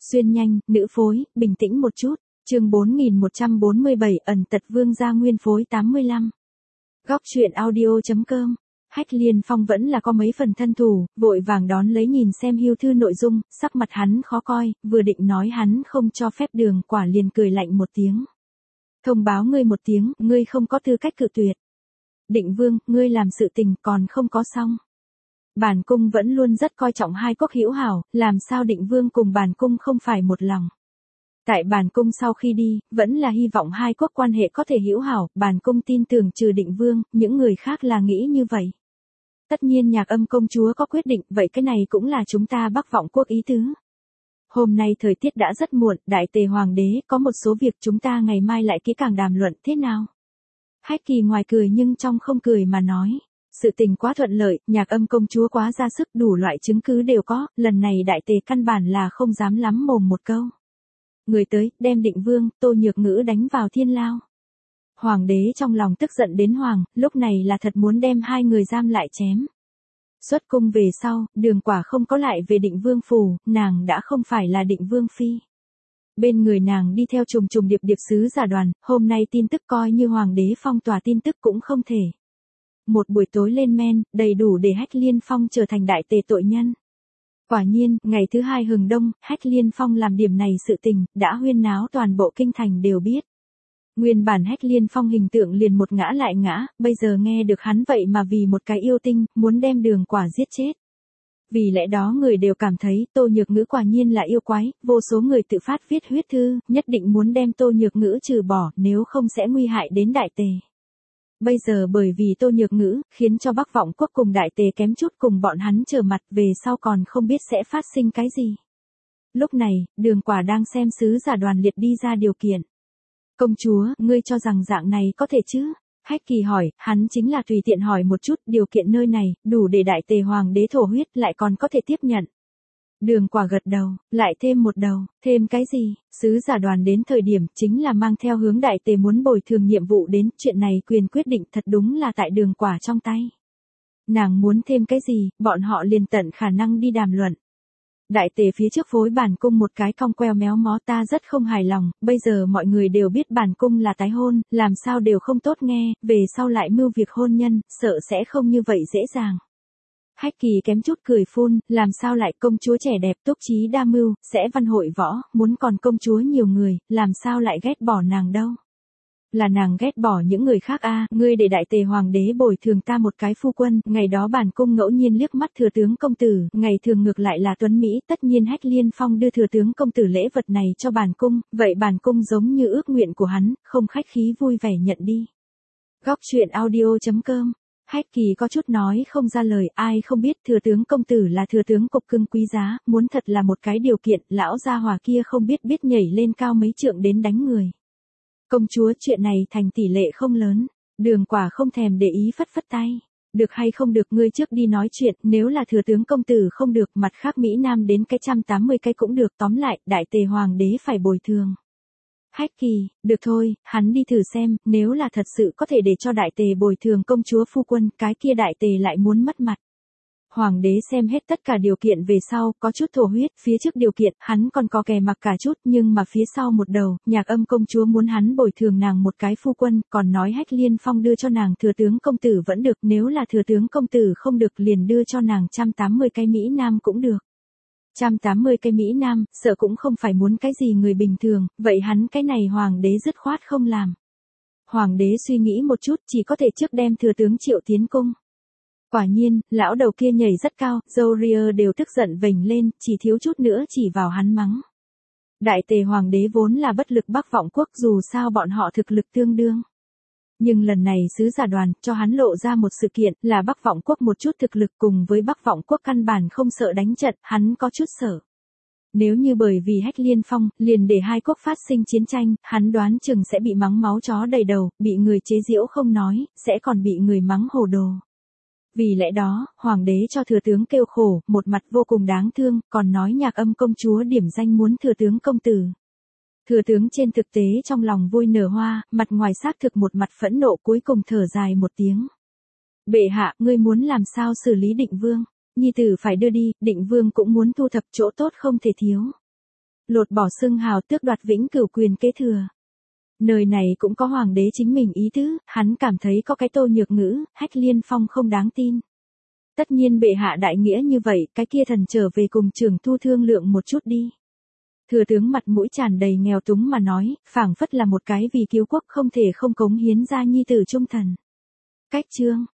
Xuyên nhanh, nữ phối, bình tĩnh một chút. Chương 4147 ẩn tật vương gia nguyên phối 85. Góc truyện audio.com. Hách Liên Phong vẫn là có mấy phần thân thủ, vội vàng đón lấy nhìn xem hưu thư nội dung, sắc mặt hắn khó coi, vừa định nói hắn không cho phép Đường Quả liền cười lạnh một tiếng. Thông báo ngươi một tiếng, ngươi không có tư cách cự tuyệt. Định Vương, ngươi làm sự tình còn không có xong. Bản cung vẫn luôn rất coi trọng hai quốc hữu hảo, làm sao Định Vương cùng bản cung không phải một lòng. Tại bản cung sau khi đi, vẫn là hy vọng hai quốc quan hệ có thể hữu hảo, bản cung tin tưởng trừ Định Vương, những người khác là nghĩ như vậy. Tất nhiên Nhạc Âm công chúa có quyết định, vậy cái này cũng là chúng ta Bắc Vọng quốc ý tứ. Hôm nay thời tiết đã rất muộn, Đại Tề Hoàng đế có một số việc chúng ta ngày mai lại kỹ càng đàm luận thế nào. Hách Kỳ ngoài cười nhưng trong không cười mà nói. Sự tình quá thuận lợi, Nhạc Âm công chúa quá ra sức, đủ loại chứng cứ đều có, lần này Đại Tề căn bản là không dám lắm mồm một câu. Người tới, đem Định Vương, Tô Nhược Ngữ đánh vào thiên lao. Hoàng đế trong lòng tức giận đến hoàng, lúc này là thật muốn đem hai người giam lại chém. Xuất cung về sau, Đường Quả không có lại về Định Vương phủ, nàng đã không phải là Định Vương phi. Bên người nàng đi theo trùng trùng điệp điệp sứ giả đoàn, hôm nay tin tức coi như hoàng đế phong tỏa tin tức cũng không thể. Một buổi tối lên men, đầy đủ để Hách Liên Phong trở thành Đại Tề tội nhân. Quả nhiên, ngày thứ hai hừng đông, Hách Liên Phong làm điểm này sự tình, đã huyên náo toàn bộ kinh thành đều biết. Nguyên bản Hách Liên Phong hình tượng liền một ngã lại ngã, bây giờ nghe được hắn vậy mà vì một cái yêu tinh, muốn đem Đường Quả giết chết. Vì lẽ đó người đều cảm thấy Tô Nhược Ngữ quả nhiên là yêu quái, vô số người tự phát viết huyết thư, nhất định muốn đem Tô Nhược Ngữ trừ bỏ, nếu không sẽ nguy hại đến Đại Tề. Bây giờ bởi vì Tô Nhược Ngữ, khiến cho Bắc Vọng quốc cùng Đại Tề kém chút cùng bọn hắn trở mặt, về sau còn không biết sẽ phát sinh cái gì. Lúc này, Đường Quả đang xem sứ giả đoàn liệt đi ra điều kiện. Công chúa, ngươi cho rằng dạng này có thể chứ? Hách Kỳ hỏi, hắn chính là tùy tiện hỏi một chút, điều kiện nơi này, đủ để Đại Tề Hoàng đế thổ huyết lại còn có thể tiếp nhận. Đường Quả gật đầu, lại thêm một đầu, thêm cái gì? Sứ giả đoàn đến thời điểm chính là mang theo hướng Đại Tề muốn bồi thường nhiệm vụ đến, chuyện này quyền quyết định thật đúng là tại Đường Quả trong tay. Nàng muốn thêm cái gì, bọn họ liền tận khả năng đi đàm luận. Đại Tề phía trước phối bản cung một cái cong queo méo mó, ta rất không hài lòng, bây giờ mọi người đều biết bản cung là tái hôn, làm sao đều không tốt nghe, về sau lại mưu việc hôn nhân, sợ sẽ không như vậy dễ dàng. Hách Kỳ kém chút cười phun, làm sao lại công chúa trẻ đẹp túc trí đa mưu, sẽ văn hội võ, muốn còn công chúa nhiều người, làm sao lại ghét bỏ nàng đâu. Là nàng ghét bỏ những người khác a, ngươi để Đại Tề Hoàng đế bồi thường ta một cái phu quân, ngày đó bản cung ngẫu nhiên liếc mắt thừa tướng công tử, ngày thường ngược lại là tuấn Mỹ, tất nhiên Hách Liên Phong đưa thừa tướng công tử lễ vật này cho bản cung, vậy bản cung giống như ước nguyện của hắn, không khách khí vui vẻ nhận đi. Góc truyện audio.com. Hách Kỳ có chút nói không ra lời, ai không biết thừa tướng công tử là thừa tướng cục cưng quý giá, muốn thật là một cái điều kiện, lão gia hỏa kia không biết nhảy lên cao mấy trượng đến đánh người. Công chúa, chuyện này thành tỷ lệ không lớn. Đường Quả không thèm để ý phất phất tay. Được hay không được ngươi trước đi nói chuyện, nếu là thừa tướng công tử không được, mặt khác Mỹ Nam đến cái 180 cái cũng được, tóm lại, Đại Tề Hoàng đế phải bồi thường. Hách Kỳ, được thôi, hắn đi thử xem, nếu là thật sự có thể để cho Đại Tề bồi thường công chúa phu quân, cái kia Đại Tề lại muốn mất mặt. Hoàng đế xem hết tất cả điều kiện về sau, có chút thổ huyết, phía trước điều kiện, hắn còn có kè mặc cả chút, nhưng mà phía sau một đầu, Nhạc Âm công chúa muốn hắn bồi thường nàng một cái phu quân, còn nói Hách Liên Phong đưa cho nàng thừa tướng công tử vẫn được, nếu là thừa tướng công tử không được liền đưa cho nàng 180 cái Mỹ Nam cũng được. 180 cái Mỹ Nam, sợ cũng không phải muốn cái gì người bình thường, vậy hắn cái này hoàng đế dứt khoát không làm. Hoàng đế suy nghĩ một chút, chỉ có thể trước đem thừa tướng triệu tiến cung. Quả nhiên, lão đầu kia nhảy rất cao, dâu ria đều tức giận vểnh lên, chỉ thiếu chút nữa chỉ vào hắn mắng. Đại Tề Hoàng đế vốn là bất lực Bắc Vọng quốc, dù sao bọn họ thực lực tương đương. Nhưng lần này sứ giả đoàn cho hắn lộ ra một sự kiện là Bắc Vọng quốc một chút thực lực, cùng với Bắc Vọng quốc căn bản không sợ đánh trận, hắn có chút sợ. Nếu như bởi vì Hách Liên Phong, liền để hai quốc phát sinh chiến tranh, hắn đoán chừng sẽ bị mắng máu chó đầy đầu, bị người chế giễu không nói, sẽ còn bị người mắng hồ đồ. Vì lẽ đó, hoàng đế cho thừa tướng kêu khổ, một mặt vô cùng đáng thương, còn nói Nhạc Âm công chúa điểm danh muốn thừa tướng công tử. Thừa tướng trên thực tế trong lòng vui nở hoa, mặt ngoài xác thực một mặt phẫn nộ, cuối cùng thở dài một tiếng. Bệ hạ, ngươi muốn làm sao xử lý Định Vương? Nhi tử phải đưa đi, Định Vương cũng muốn thu thập chỗ tốt không thể thiếu. lột bỏ xưng hào tước đoạt vĩnh cửu quyền kế thừa. Nơi này cũng có hoàng đế chính mình ý tứ, hắn cảm thấy có cái Tô Nhược Ngữ, Hách Liên Phong không đáng tin. Tất nhiên bệ hạ đại nghĩa như vậy, cái kia thần trở về cùng Trường Thu thương lượng một chút đi. Thừa tướng mặt mũi tràn đầy nghèo túng mà nói, phảng phất là một cái vì cứu quốc không thể không cống hiến ra nhi tử trung thần. Cách chương